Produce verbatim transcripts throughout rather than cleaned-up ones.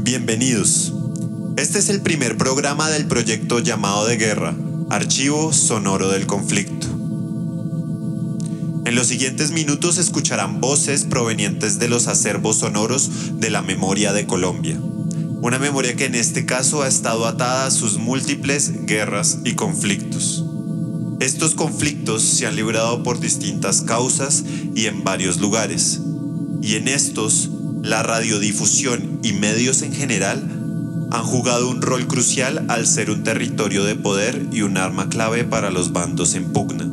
Bienvenidos. Este es el primer programa del proyecto Llamado de Guerra, Archivo Sonoro del Conflicto. En los siguientes minutos escucharán voces provenientes de los acervos sonoros de la memoria de Colombia. Una memoria que en este caso ha estado atada a sus múltiples guerras y conflictos. Estos conflictos se han librado por distintas causas y en varios lugares. Y en estos, la radiodifusión y medios en general han jugado un rol crucial al ser un territorio de poder y un arma clave para los bandos en pugna.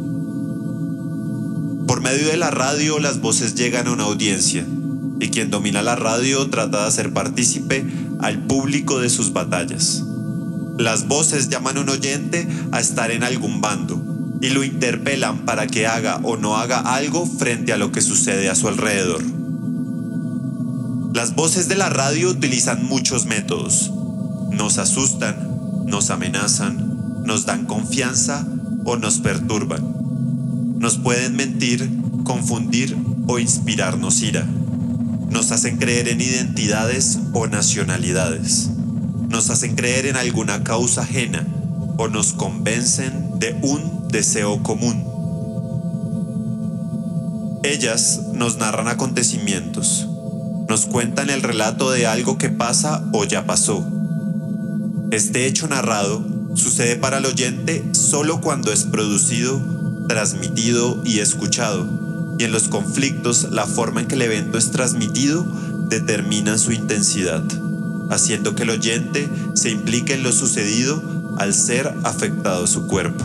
Por medio de la radio, las voces llegan a una audiencia, y quien domina la radio trata de hacer partícipe al público de sus batallas. Las voces llaman a un oyente a estar en algún bando, y lo interpelan para que haga o no haga algo frente a lo que sucede a su alrededor. Las voces de la radio utilizan muchos métodos. Nos asustan, nos amenazan, nos dan confianza o nos perturban. Nos pueden mentir, confundir o inspirarnos ira. Nos hacen creer en identidades o nacionalidades. Nos hacen creer en alguna causa ajena o nos convencen de un deseo común. Ellas nos narran acontecimientos. Nos cuentan el relato de algo que pasa o ya pasó. Este hecho narrado sucede para el oyente solo cuando es producido, transmitido y escuchado, y en los conflictos la forma en que el evento es transmitido determina su intensidad, haciendo que el oyente se implique en lo sucedido al ser afectado su cuerpo.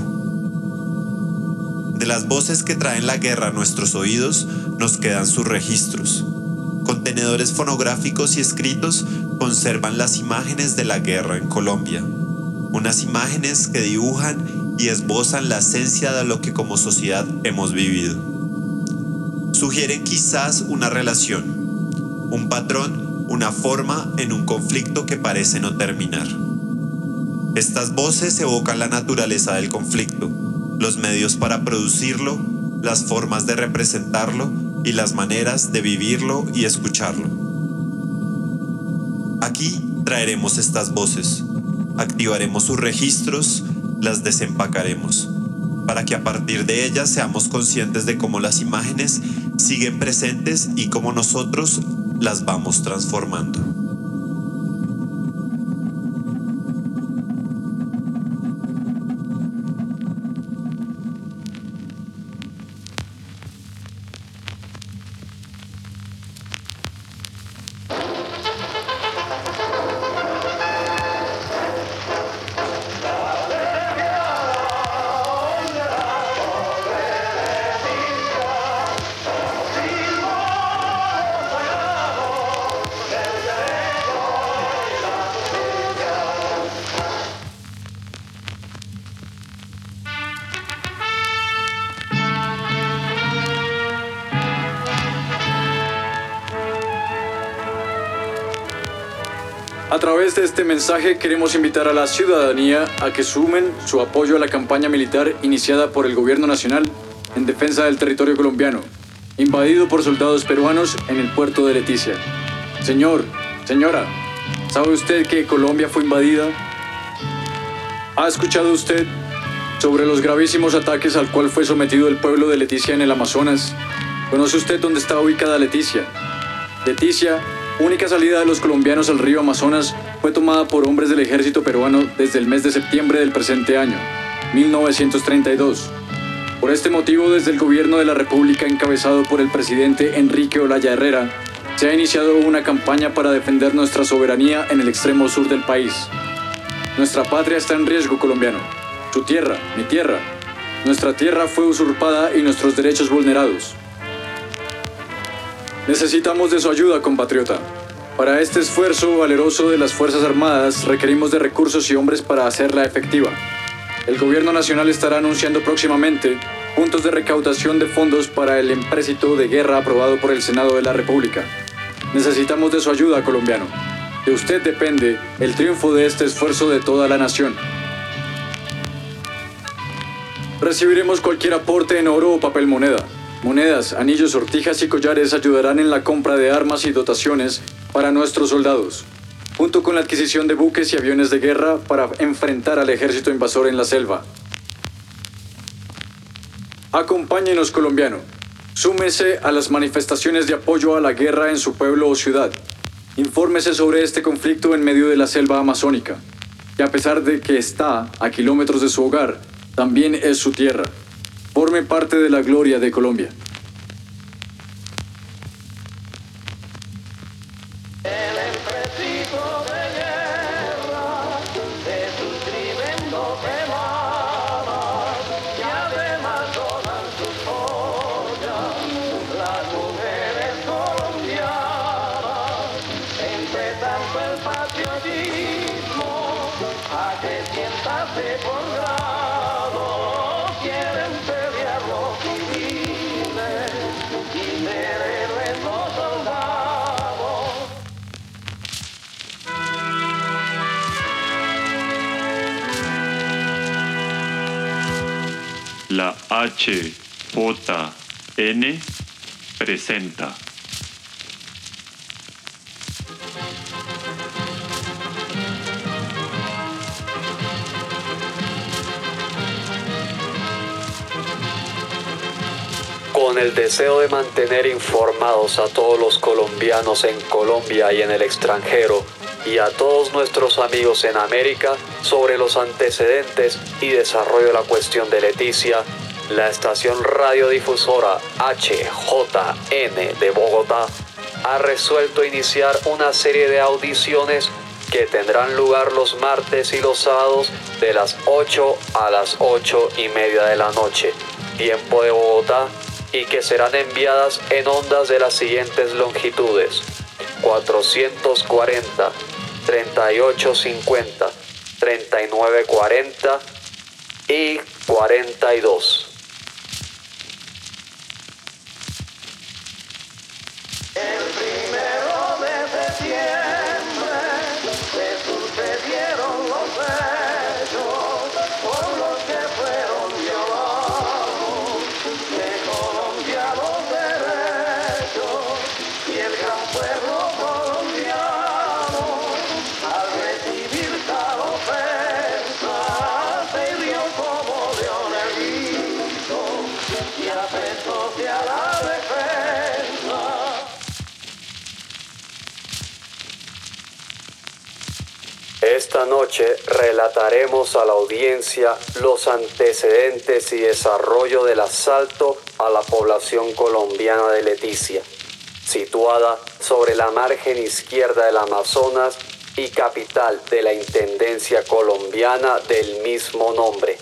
De las voces que traen la guerra a nuestros oídos nos quedan sus registros. Contenedores fonográficos y escritos conservan las imágenes de la guerra en Colombia. Unas imágenes que dibujan y esbozan la esencia de lo que como sociedad hemos vivido. Sugieren quizás una relación, un patrón, una forma en un conflicto que parece no terminar. Estas voces evocan la naturaleza del conflicto, los medios para producirlo, las formas de representarlo y las maneras de vivirlo y escucharlo. Aquí traeremos estas voces, activaremos sus registros, las desempacaremos, para que a partir de ellas seamos conscientes de cómo las imágenes siguen presentes y cómo nosotros las vamos transformando. A través de este mensaje queremos invitar a la ciudadanía a que sumen su apoyo a la campaña militar iniciada por el Gobierno Nacional en defensa del territorio colombiano, invadido por soldados peruanos en el puerto de Leticia. Señor, señora, ¿sabe usted que Colombia fue invadida? ¿Ha escuchado usted sobre los gravísimos ataques al cual fue sometido el pueblo de Leticia en el Amazonas? ¿Conoce usted dónde está ubicada Leticia? Leticia, única salida de los colombianos al río Amazonas, fue tomada por hombres del ejército peruano desde el mes de septiembre del presente año, mil novecientos treinta y dos. Por este motivo, desde el gobierno de la República, encabezado por el presidente Enrique Olaya Herrera, se ha iniciado una campaña para defender nuestra soberanía en el extremo sur del país. Nuestra patria está en riesgo, colombiano. Su tierra, mi tierra. Nuestra tierra fue usurpada y nuestros derechos vulnerados. Necesitamos de su ayuda, compatriota. Para este esfuerzo valeroso de las Fuerzas Armadas requerimos de recursos y hombres para hacerla efectiva. El Gobierno Nacional estará anunciando próximamente puntos de recaudación de fondos para el empréstito de guerra aprobado por el Senado de la República. Necesitamos de su ayuda, colombiano. De usted depende el triunfo de este esfuerzo de toda la nación. Recibiremos cualquier aporte en oro o papel moneda. Monedas, anillos, sortijas y collares ayudarán en la compra de armas y dotaciones para nuestros soldados. junto con la adquisición de buques y aviones de guerra para enfrentar al ejército invasor en la selva. Acompáñenos, colombiano. Súmese a las manifestaciones de apoyo a la guerra en su pueblo o ciudad. Infórmese sobre este conflicto en medio de la selva amazónica, que a pesar de que está a kilómetros de su hogar, también es su tierra. Forme parte de la gloria de Colombia. La H J N presenta. Con el deseo de mantener informados a todos los colombianos en Colombia y en el extranjero, y a todos nuestros amigos en América sobre los antecedentes y desarrollo de la cuestión de Leticia, la estación radiodifusora H J N de Bogotá ha resuelto iniciar una serie de audiciones que tendrán lugar los martes y los sábados de las ocho a las ocho y media de la noche, tiempo de Bogotá, y que serán enviadas en ondas de las siguientes longitudes: cuatrocientos cuarenta, treinta y ocho cincuenta, treinta y nueve cuarenta y cuarenta y dos. El primero de septiembre se sucedieron los hechos por los que fueron violados de Colombia los derechos, y el gran pueblo colombiano, al recibir tal ofensa, se vio como león herido y aprestóse a la defensa. Esta noche relataremos a la audiencia los antecedentes y desarrollo del asalto a la población colombiana de Leticia, situada sobre la margen izquierda del Amazonas y capital de la Intendencia colombiana del mismo nombre.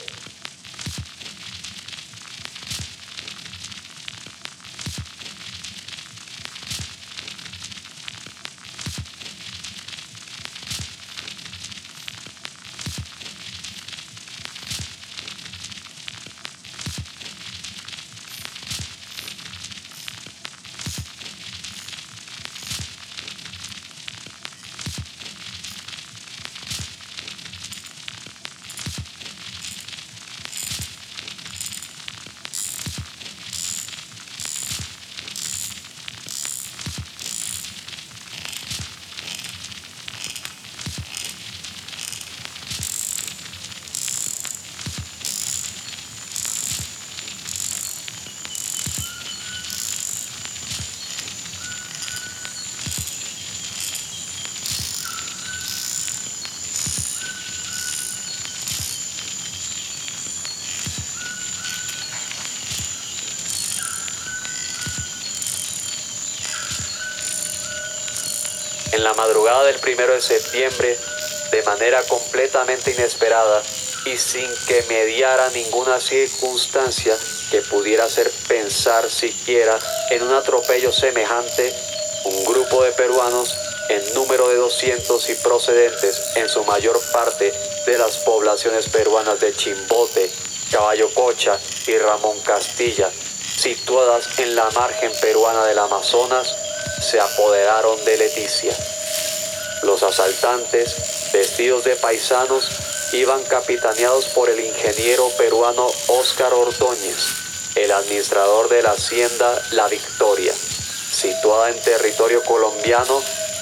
En la madrugada del primero de septiembre, de manera completamente inesperada y sin que mediara ninguna circunstancia que pudiera hacer pensar siquiera en un atropello semejante, un grupo de peruanos en número de doscientos y procedentes en su mayor parte de las poblaciones peruanas de Chimbote, Caballo Cocha y Ramón Castilla, situadas en la margen peruana del Amazonas, se apoderaron de Leticia. Los asaltantes, vestidos de paisanos, iban capitaneados por el ingeniero peruano Óscar Ordóñez, el administrador de la hacienda La Victoria, situada en territorio colombiano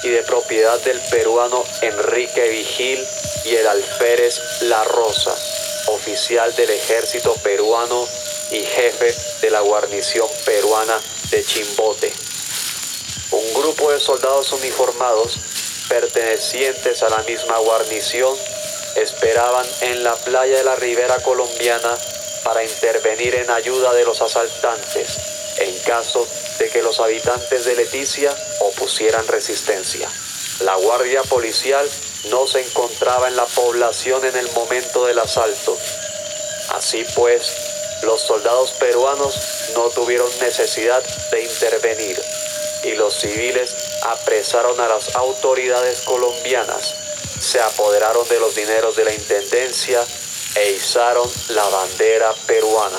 y de propiedad del peruano Enrique Vigil y el alférez La Rosa, oficial del ejército peruano y jefe de la guarnición peruana de Chimbote. Un grupo de soldados uniformados pertenecientes a la misma guarnición esperaban en la playa de la ribera colombiana para intervenir en ayuda de los asaltantes en caso de que los habitantes de Leticia opusieran resistencia. La guardia policial no se encontraba en la población en el momento del asalto. Así pues, los soldados peruanos no tuvieron necesidad de intervenir y los civiles apresaron a las autoridades colombianas, se apoderaron de los dineros de la intendencia e izaron la bandera peruana.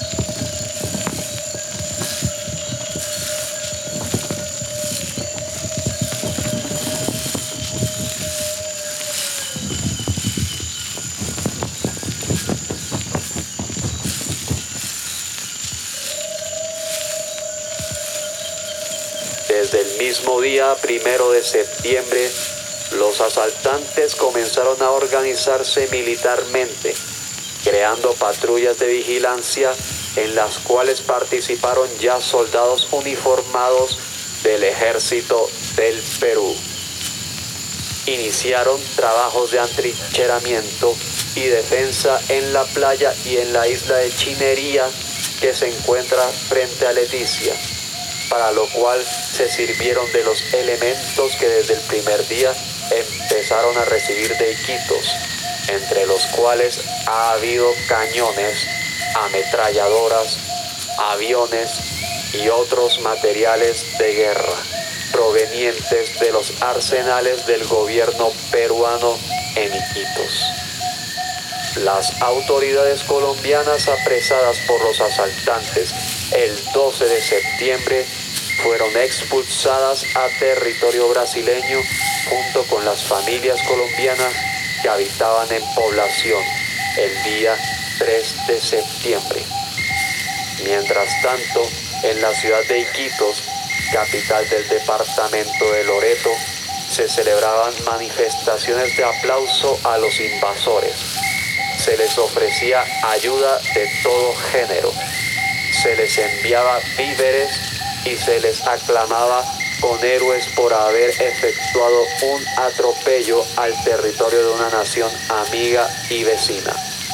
Desde el mismo día primero de septiembre, los asaltantes comenzaron a organizarse militarmente, creando patrullas de vigilancia en las cuales participaron ya soldados uniformados del ejército del Perú. Iniciaron trabajos de atrincheramiento y defensa en la playa y en la isla de Chinería, que se encuentra frente a Leticia, para lo cual se sirvieron de los elementos que desde el primer día empezaron a recibir de Iquitos, entre los cuales ha habido cañones, ametralladoras, aviones y otros materiales de guerra provenientes de los arsenales del gobierno peruano en Iquitos. Las autoridades colombianas apresadas por los asaltantes el doce de septiembre fueron expulsadas a territorio brasileño junto con las familias colombianas que habitaban en población el día tres de septiembre. Mientras tanto, en la ciudad de Iquitos, capital del departamento de Loreto, se celebraban manifestaciones de aplauso a los invasores. Se les ofrecía ayuda de todo género, se les enviaba víveres y se les aclamaba con héroes por haber efectuado un atropello al territorio de una nación amiga y vecina.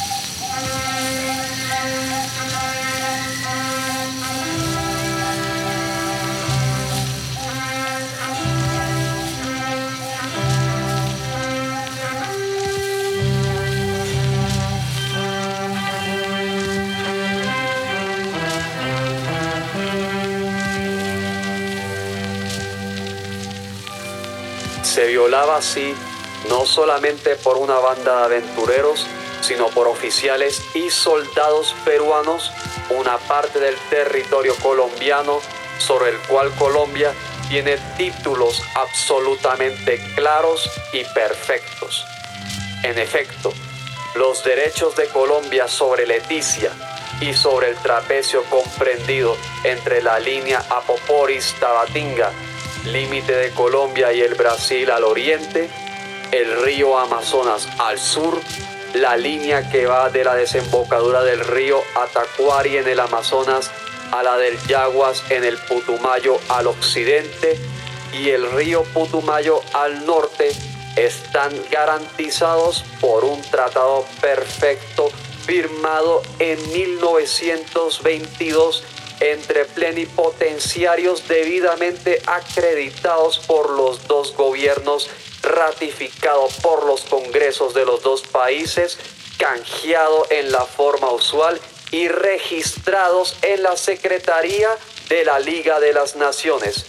Se violaba así no solamente por una banda de aventureros, sino por oficiales y soldados peruanos, una parte del territorio colombiano sobre el cual Colombia tiene títulos absolutamente claros y perfectos. En efecto, los derechos de Colombia sobre Leticia y sobre el trapecio comprendido entre la línea Apoporis-Tabatinga, límite de Colombia y el Brasil al oriente, el río Amazonas al sur, la línea que va de la desembocadura del río Atacuari en el Amazonas a la del Yaguas en el Putumayo al occidente y el río Putumayo al norte, están garantizados por un tratado perfecto firmado en mil novecientos veintidós entre plenipotenciarios debidamente acreditados por los dos gobiernos, ratificado por los congresos de los dos países, canjeado en la forma usual y registrados en la Secretaría de la Liga de las Naciones.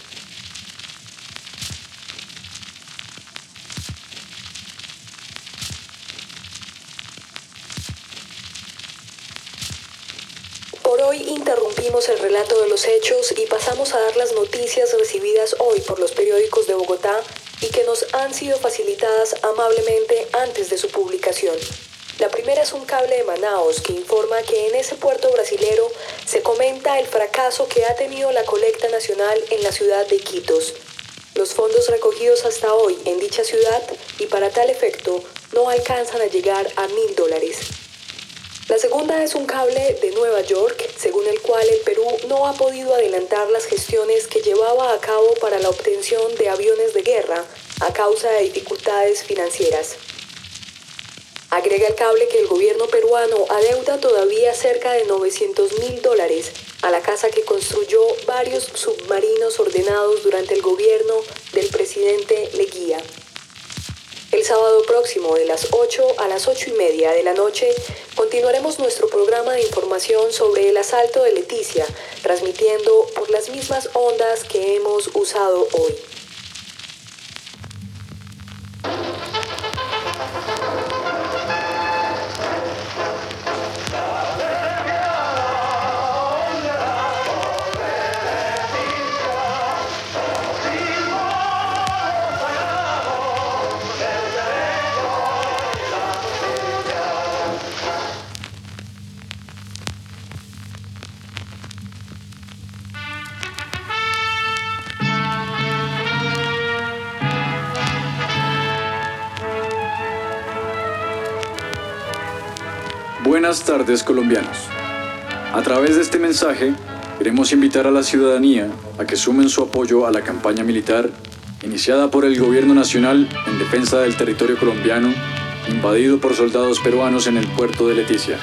Por hoy interrumpimos el relato de los hechos y pasamos a dar las noticias recibidas hoy por los periódicos de Bogotá y que nos han sido facilitadas amablemente antes de su publicación. La primera es un cable de Manaos que informa que en ese puerto brasilero se comenta el fracaso que ha tenido la colecta nacional en la ciudad de Iquitos. Los fondos recogidos hasta hoy en dicha ciudad y para tal efecto no alcanzan a llegar a mil dólares. La segunda es un cable de Nueva York, según el cual el Perú no ha podido adelantar las gestiones que llevaba a cabo para la obtención de aviones de guerra a causa de dificultades financieras. Agrega el cable que el gobierno peruano adeuda todavía cerca de novecientos mil dólares a la casa que construyó varios submarinos ordenados durante el gobierno del presidente Leguía. El sábado próximo, de las ocho a las ocho y media de la noche, continuaremos nuestro programa de información sobre el asalto de Leticia, transmitiendo por las mismas ondas que hemos usado hoy. Buenas tardes, colombianos. A través de este mensaje, queremos invitar a la ciudadanía a que sumen su apoyo a la campaña militar iniciada por el Gobierno Nacional en defensa del territorio colombiano invadido por soldados peruanos en el puerto de Leticia.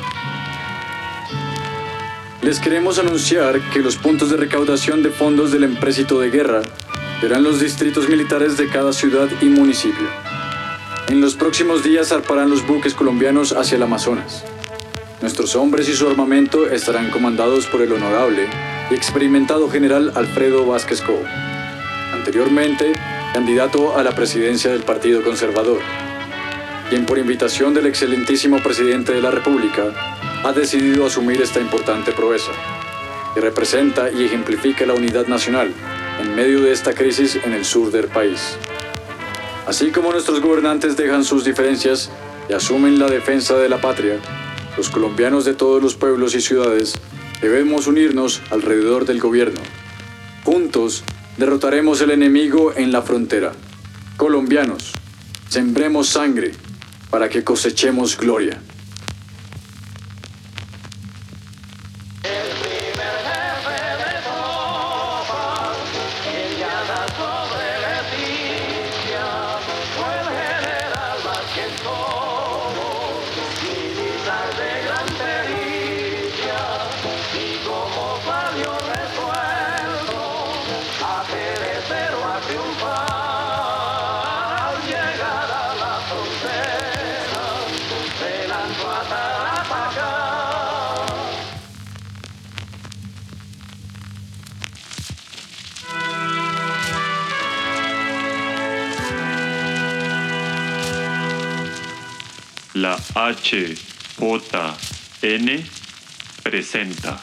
Les queremos anunciar que los puntos de recaudación de fondos del empréstito de guerra serán los distritos militares de cada ciudad y municipio. En los próximos días zarparán los buques colombianos hacia el Amazonas. Nuestros hombres y su armamento estarán comandados por el honorable y experimentado general Alfredo Vázquez Cobo, anteriormente candidato a la presidencia del Partido Conservador, quien por invitación del excelentísimo presidente de la República ha decidido asumir esta importante proeza, que representa y ejemplifica la unidad nacional en medio de esta crisis en el sur del país. Así como nuestros gobernantes dejan sus diferencias y asumen la defensa de la patria, los colombianos de todos los pueblos y ciudades debemos unirnos alrededor del gobierno. Juntos derrotaremos el enemigo en la frontera. Colombianos, sembremos sangre para que cosechemos gloria. La H J N presenta.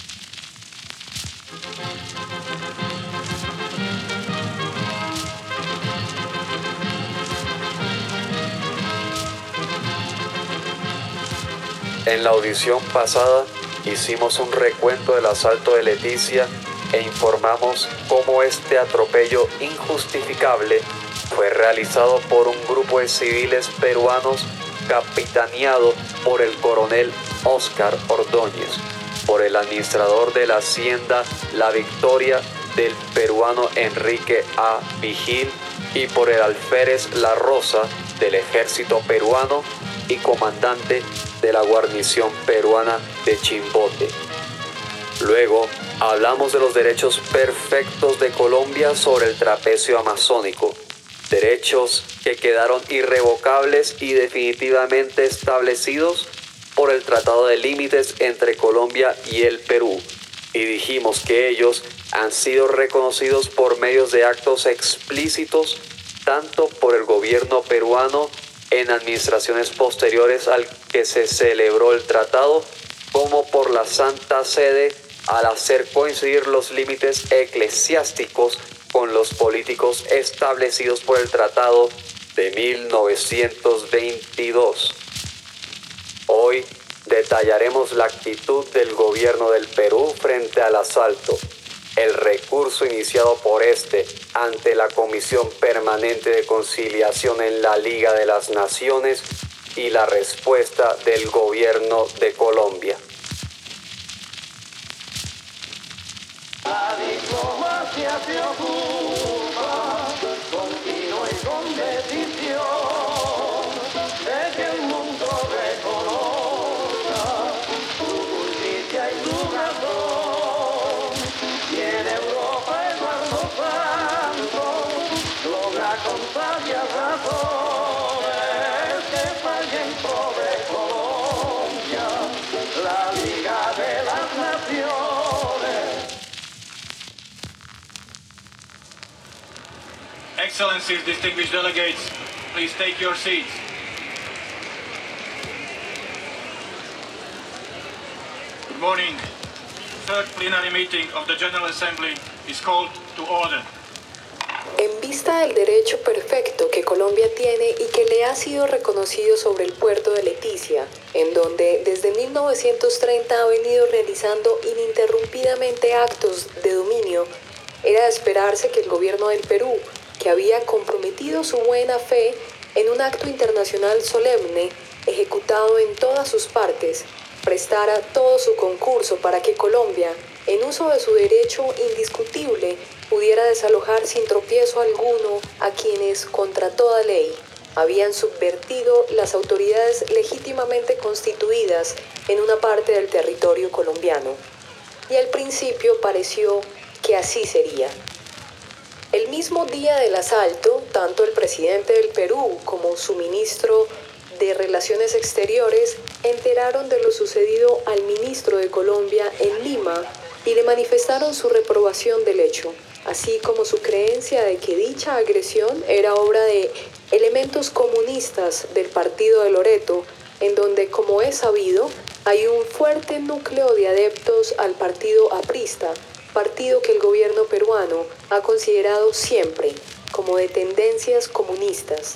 En la audición pasada hicimos un recuento del asalto de Leticia e informamos cómo este atropello injustificable fue realizado por un grupo de civiles peruanos capitaneado por el coronel Óscar Ordóñez, por el administrador de la hacienda La Victoria del peruano Enrique A. Vigil y por el alférez La Rosa del ejército peruano y comandante de la guarnición peruana de Chimbote. Luego hablamos de los derechos perfectos de Colombia sobre el trapecio amazónico, derechos que quedaron irrevocables y definitivamente establecidos por el Tratado de Límites entre Colombia y el Perú, y dijimos que ellos han sido reconocidos por medios de actos explícitos tanto por el gobierno peruano en administraciones posteriores al que se celebró el tratado, como por la Santa Sede al hacer coincidir los límites eclesiásticos con los políticos establecidos por el Tratado de mil novecientos veintidós. Hoy detallaremos la actitud del gobierno del Perú frente al asalto, el recurso iniciado por este ante la Comisión Permanente de Conciliación en la Liga de las Naciones y la respuesta del gobierno de Colombia. La diplomacia se ocupa continua y con decisión de que el mundo reconozca su justicia y su razón. Y en Europa Eduardo Santos logra con sabias razones que falle en pro de Colombia la Liga de las Naciones. Excellencies, distinguished delegates, please take your seats. Good morning. Third plenary meeting of the General Assembly is called to order. En vista del derecho perfecto que Colombia tiene y que le ha sido reconocido sobre el puerto de Leticia, en donde desde mil novecientos treinta ha venido realizando ininterrumpidamente actos de dominio, era de esperarse que el gobierno del Perú, que había comprometido su buena fe en un acto internacional solemne, ejecutado en todas sus partes, prestara todo su concurso para que Colombia, en uso de su derecho indiscutible, pudiera desalojar sin tropiezo alguno a quienes, contra toda ley, habían subvertido las autoridades legítimamente constituidas en una parte del territorio colombiano. Y al principio pareció que así sería. El mismo día del asalto, tanto el presidente del Perú como su ministro de Relaciones Exteriores enteraron de lo sucedido al ministro de Colombia en Lima y le manifestaron su reprobación del hecho, así como su creencia de que dicha agresión era obra de elementos comunistas del partido de Loreto, en donde, como es sabido, hay un fuerte núcleo de adeptos al partido aprista, partido que el gobierno peruano ha considerado siempre como de tendencias comunistas.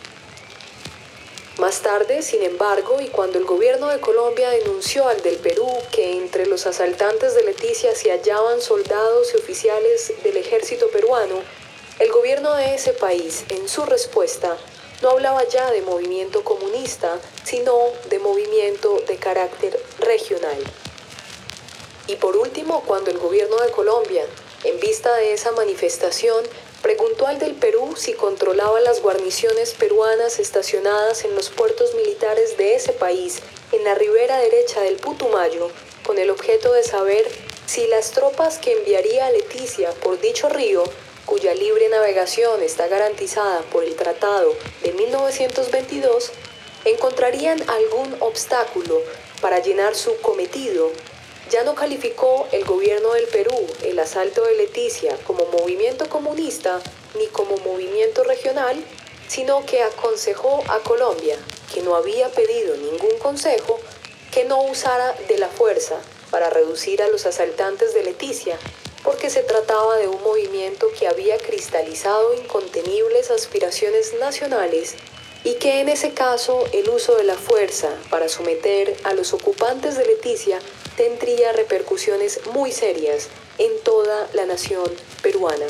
Más tarde, sin embargo, y cuando el gobierno de Colombia denunció al del Perú que entre los asaltantes de Leticia se hallaban soldados y oficiales del ejército peruano, el gobierno de ese país, en su respuesta, no hablaba ya de movimiento comunista, sino de movimiento de carácter regional. Y por último, cuando el gobierno de Colombia, en vista de esa manifestación, preguntó al del Perú si controlaba las guarniciones peruanas estacionadas en los puertos militares de ese país, en la ribera derecha del Putumayo, con el objeto de saber si las tropas que enviaría a Leticia por dicho río, cuya libre navegación está garantizada por el Tratado de mil novecientos veintidós, encontrarían algún obstáculo para llenar su cometido. Ya no calificó el gobierno del Perú el asalto de Leticia como movimiento comunista ni como movimiento regional, sino que aconsejó a Colombia, que no había pedido ningún consejo, que no usara de la fuerza para reducir a los asaltantes de Leticia, porque se trataba de un movimiento que había cristalizado incontenibles aspiraciones nacionales y que en ese caso el uso de la fuerza para someter a los ocupantes de Leticia tendría repercusiones muy serias en toda la nación peruana.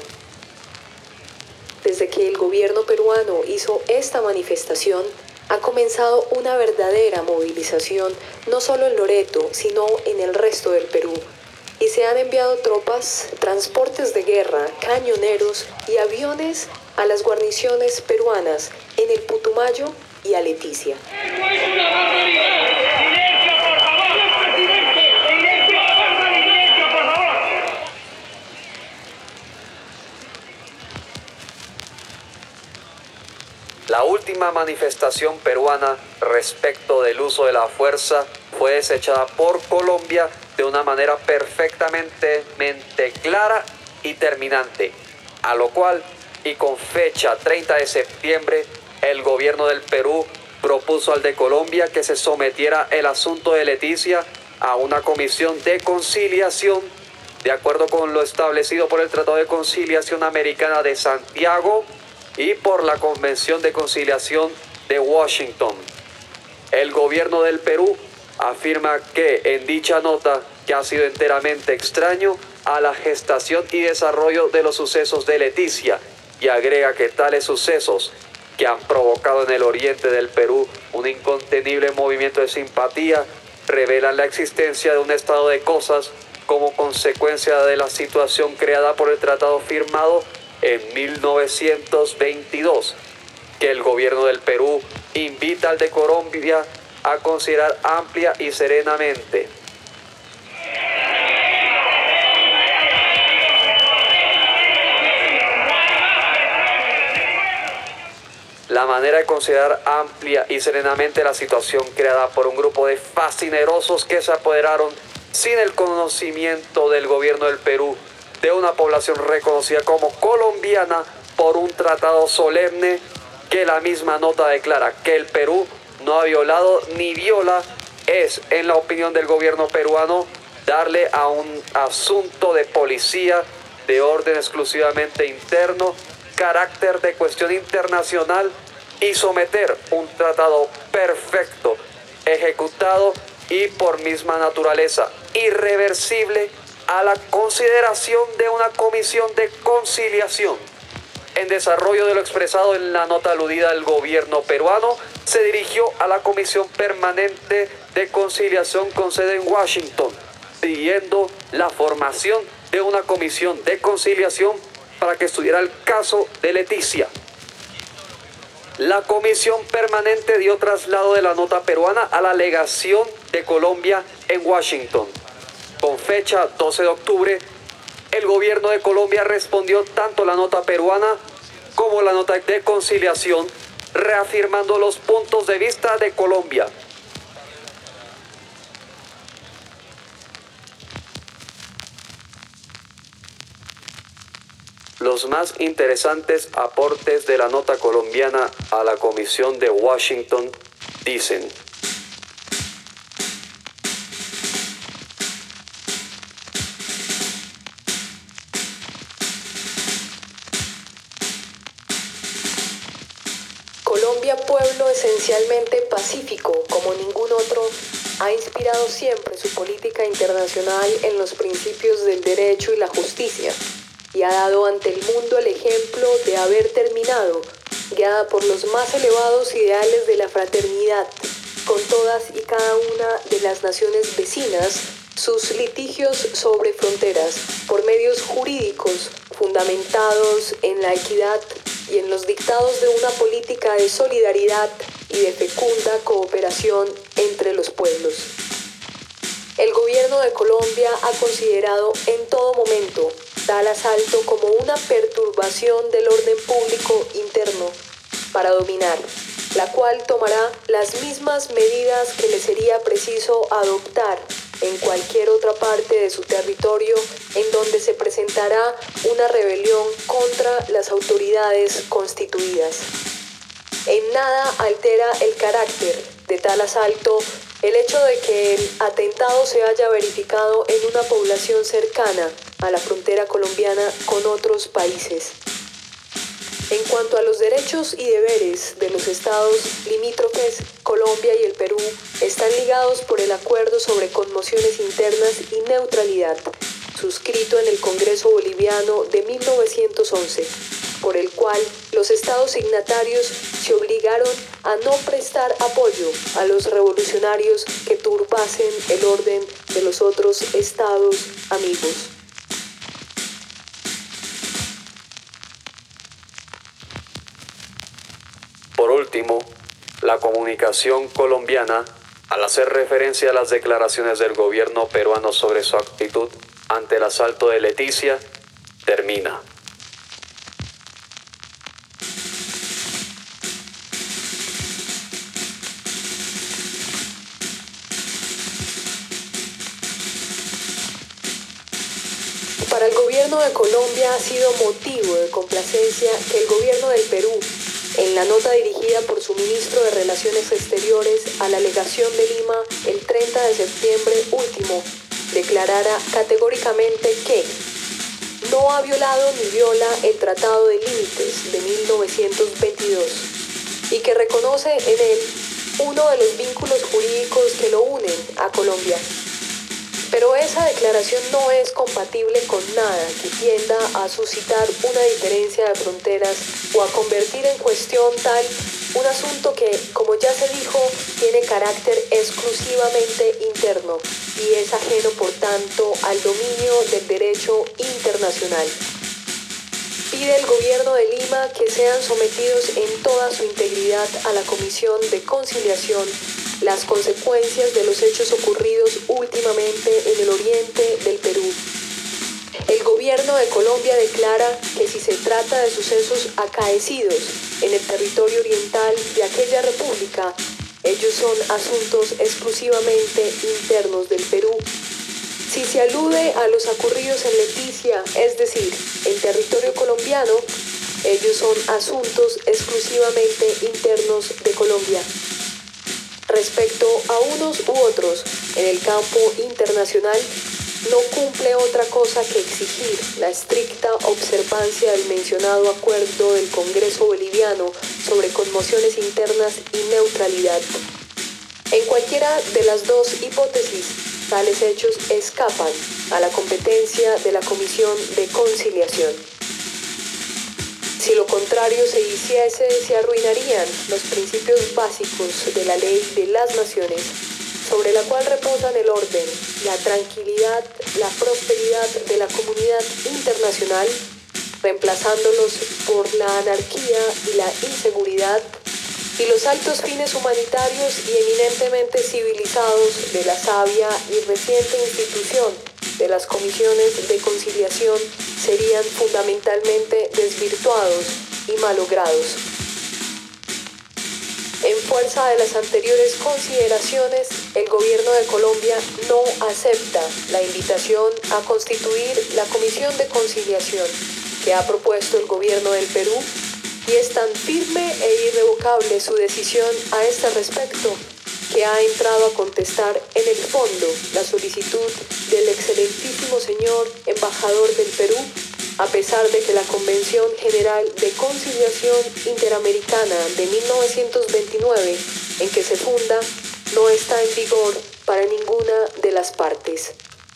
Desde que el gobierno peruano hizo esta manifestación, ha comenzado una verdadera movilización, no solo en Loreto, sino en el resto del Perú, y se han enviado tropas, transportes de guerra, cañoneros y aviones a las guarniciones peruanas en el Putumayo y a Leticia. La última manifestación peruana respecto del uso de la fuerza fue desechada por Colombia de una manera perfectamente clara y terminante, a lo cual, y con fecha treinta de septiembre, el gobierno del Perú propuso al de Colombia que se sometiera el asunto de Leticia a una comisión de conciliación, de acuerdo con lo establecido por el Tratado de Conciliación Americana de Santiago y por la Convención de Conciliación de Washington. El gobierno del Perú afirma que en dicha nota que ha sido enteramente extraño a la gestación y desarrollo de los sucesos de Leticia, y agrega que tales sucesos que han provocado en el oriente del Perú un incontenible movimiento de simpatía revelan la existencia de un estado de cosas como consecuencia de la situación creada por el tratado firmado en mil novecientos veintidós, que el gobierno del Perú invita al de Colombia a considerar amplia y serenamente. La manera de considerar amplia y serenamente la situación creada por un grupo de fascinerosos que se apoderaron sin el conocimiento del gobierno del Perú de una población reconocida como colombiana por un tratado solemne que la misma nota declara que el Perú no ha violado ni viola, es, en la opinión del gobierno peruano, darle a un asunto de policía de orden exclusivamente interno carácter de cuestión internacional y someter un tratado perfecto, ejecutado y por misma naturaleza irreversible a la consideración de una comisión de conciliación. En desarrollo de lo expresado en la nota aludida, el gobierno peruano se dirigió a la Comisión Permanente de Conciliación con sede en Washington, pidiendo la formación de una comisión de conciliación para que estudiara el caso de Leticia. La Comisión Permanente dio traslado de la nota peruana a la legación de Colombia en Washington. Con fecha doce de octubre, el gobierno de Colombia respondió tanto la nota peruana como la nota de conciliación, reafirmando los puntos de vista de Colombia. Los más interesantes aportes de la nota colombiana a la Comisión de Washington dicen: Colombia, pueblo esencialmente pacífico como ningún otro, ha inspirado siempre su política internacional en los principios del derecho y la justicia, y ha dado ante el mundo el ejemplo de haber terminado, guiada por los más elevados ideales de la fraternidad, con todas y cada una de las naciones vecinas, sus litigios sobre fronteras, por medios jurídicos fundamentados en la equidad y en los dictados de una política de solidaridad y de fecunda cooperación entre los pueblos. El gobierno de Colombia ha considerado en todo momento tal asalto como una perturbación del orden público interno para dominar, la cual tomará las mismas medidas que le sería preciso adoptar en cualquier otra parte de su territorio en donde se presentará una rebelión contra las autoridades constituidas. En nada altera el carácter de tal asalto el hecho de que el atentado se haya verificado en una población cercana a la frontera colombiana con otros países. En cuanto a los derechos y deberes de los estados limítrofes, Colombia y el Perú están ligados por el Acuerdo sobre Conmociones Internas y Neutralidad, suscrito en el Congreso Boliviano de mil novecientos once, por el cual los estados signatarios se obligaron a no prestar apoyo a los revolucionarios que turbasen el orden de los otros estados amigos. Por último, la comunicación colombiana, al hacer referencia a las declaraciones del gobierno peruano sobre su actitud ante el asalto de Leticia, termina: Para el gobierno de Colombia ha sido motivo de complacencia que el gobierno del Perú, en la nota dirigida por su ministro de Relaciones Exteriores a la legación de Lima el treinta de septiembre último, declarara categóricamente que no ha violado ni viola el Tratado de Límites de mil novecientos veintidós y que reconoce en él uno de los vínculos jurídicos que lo unen a Colombia. Pero esa declaración no es compatible con nada que tienda a suscitar una diferencia de fronteras o a convertir en cuestión tal un asunto que, como ya se dijo, tiene carácter exclusivamente interno y es ajeno, por tanto, al dominio del derecho internacional. Pide el gobierno de Lima que sean sometidos en toda su integridad a la Comisión de Conciliación las consecuencias de los hechos ocurridos últimamente en el oriente del Perú. El gobierno de Colombia declara que si se trata de sucesos acaecidos en el territorio oriental de aquella república, ellos son asuntos exclusivamente internos del Perú. Si se alude a los ocurridos en Leticia, es decir, en territorio colombiano, ellos son asuntos exclusivamente internos de Colombia. Respecto a unos u otros en el campo internacional, no cumple otra cosa que exigir la estricta observancia del mencionado acuerdo del Congreso Boliviano sobre conmociones internas y neutralidad. En cualquiera de las dos hipótesis, tales hechos escapan a la competencia de la Comisión de Conciliación. Si lo contrario se hiciese, se arruinarían los principios básicos de la ley de las naciones, sobre la cual reposan el orden, la tranquilidad, la prosperidad de la comunidad internacional, reemplazándolos por la anarquía y la inseguridad, y los altos fines humanitarios y eminentemente civilizados de la sabia y reciente institución de las comisiones de conciliación serían fundamentalmente desvirtuados y malogrados. En fuerza de las anteriores consideraciones, el gobierno de Colombia no acepta la invitación a constituir la Comisión de Conciliación que ha propuesto el gobierno del Perú, y es tan firme e irrevocable su decisión a este respecto que ha entrado a contestar en el fondo la solicitud del excelentísimo señor embajador del Perú, a pesar de que la Convención General de Conciliación Interamericana de mil novecientos veintinueve, en que se funda, no está en vigor para ninguna de las partes.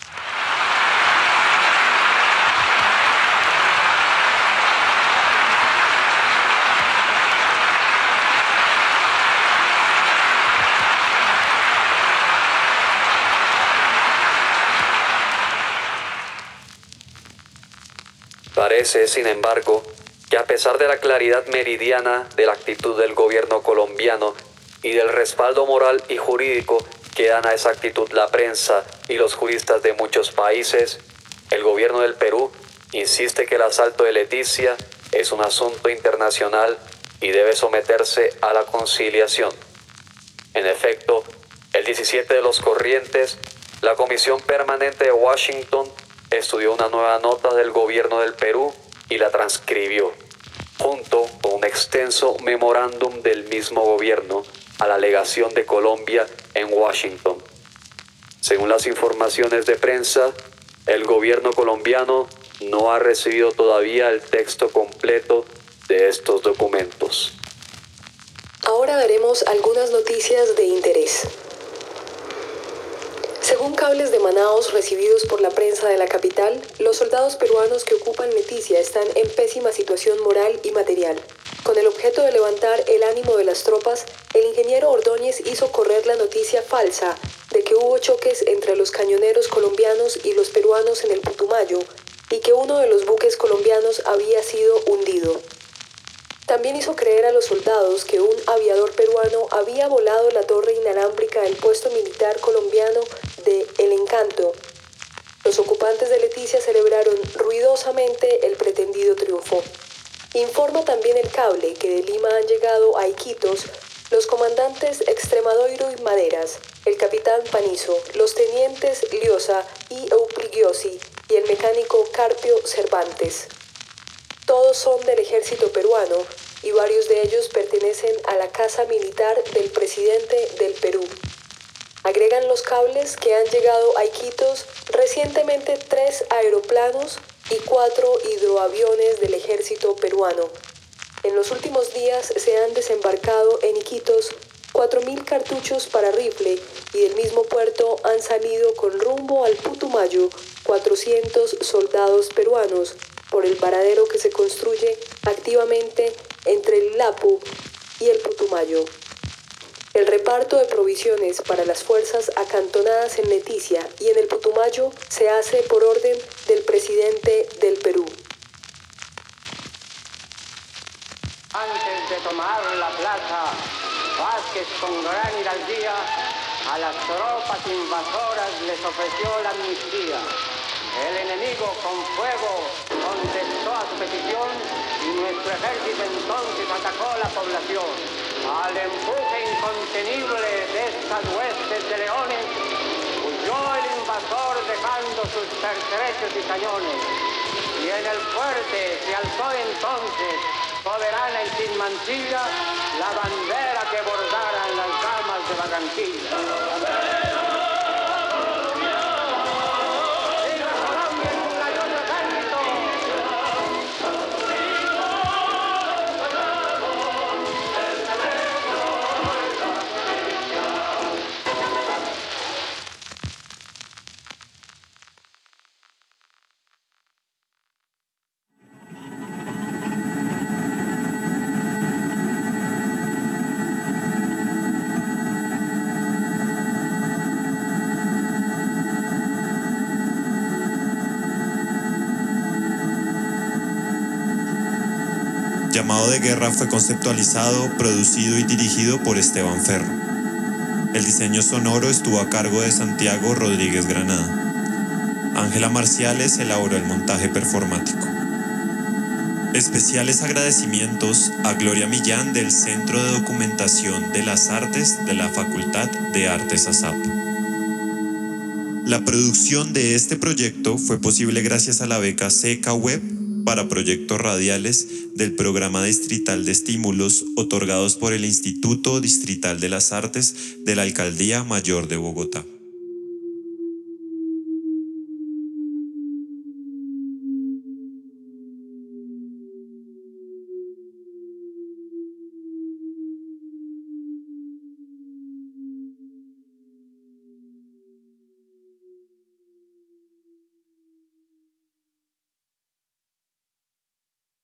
Parece, sin embargo, que a pesar de la claridad meridiana de la actitud del gobierno colombiano y del respaldo moral y jurídico que dan a esa actitud la prensa y los juristas de muchos países, el gobierno del Perú insiste que el asalto de Leticia es un asunto internacional y debe someterse a la conciliación. En efecto, el diecisiete de los corrientes, la Comisión Permanente de Washington estudió una nueva nota del gobierno del Perú y la transcribió, junto con un extenso memorándum del mismo gobierno a la legación de Colombia en Washington. Según las informaciones de prensa, el gobierno colombiano no ha recibido todavía el texto completo de estos documentos. Ahora veremos algunas noticias de interés. Según cables de Manaos recibidos por la prensa de la capital, los soldados peruanos que ocupan Leticia están en pésima situación moral y material. Con el objeto de levantar el ánimo de las tropas, el ingeniero Ordóñez hizo correr la noticia falsa de que hubo choques entre los cañoneros colombianos y los peruanos en el Putumayo y que uno de los buques colombianos había sido hundido. También hizo creer a los soldados que un aviador peruano había volado la torre inalámbrica del puesto militar colombiano de El Encanto. Los ocupantes de Leticia celebraron ruidosamente el pretendido triunfo. Informa también el cable que de Lima han llegado a Iquitos los comandantes Extremadoiro y Maderas, el capitán Panizo, los tenientes Liosa y Eupligiosi y el mecánico Carpio Cervantes. Todos son del ejército peruano y varios de ellos pertenecen a la casa militar del presidente del Perú. Agregan los cables que han llegado a Iquitos recientemente tres aeroplanos y cuatro hidroaviones del ejército peruano. En los últimos días se han desembarcado en Iquitos cuatro mil cartuchos para rifle y del mismo puerto han salido con rumbo al Putumayo cuatrocientos soldados peruanos por el varadero que se construye activamente entre el Lapu y el Putumayo. El reparto de provisiones para las fuerzas acantonadas en Leticia y en el Putumayo se hace por orden del presidente del Perú. Antes de tomar la plaza, Vázquez con gran hidalguía a las tropas invasoras les ofreció la amnistía. El enemigo con fuego contestó a su petición y nuestro ejército entonces atacó la población. Al empuje incontenible de estas huestes de leones, huyó el invasor dejando sus pertrechos y cañones. Y en el fuerte se alzó entonces, soberana y sin mancilla, la bandera que bordaran las damas de Barranquilla. Llamado de Guerra fue conceptualizado, producido y dirigido por Esteban Ferro. El diseño sonoro estuvo a cargo de Santiago Rodríguez Granada. Ángela Marciales elaboró el montaje performático. Especiales agradecimientos a Gloria Millán del Centro de Documentación de las Artes de la Facultad de Artes A S A P. La producción de este proyecto fue posible gracias a la beca SECA Web para proyectos radiales del Programa Distrital de Estímulos otorgados por el Instituto Distrital de las Artes de la Alcaldía Mayor de Bogotá.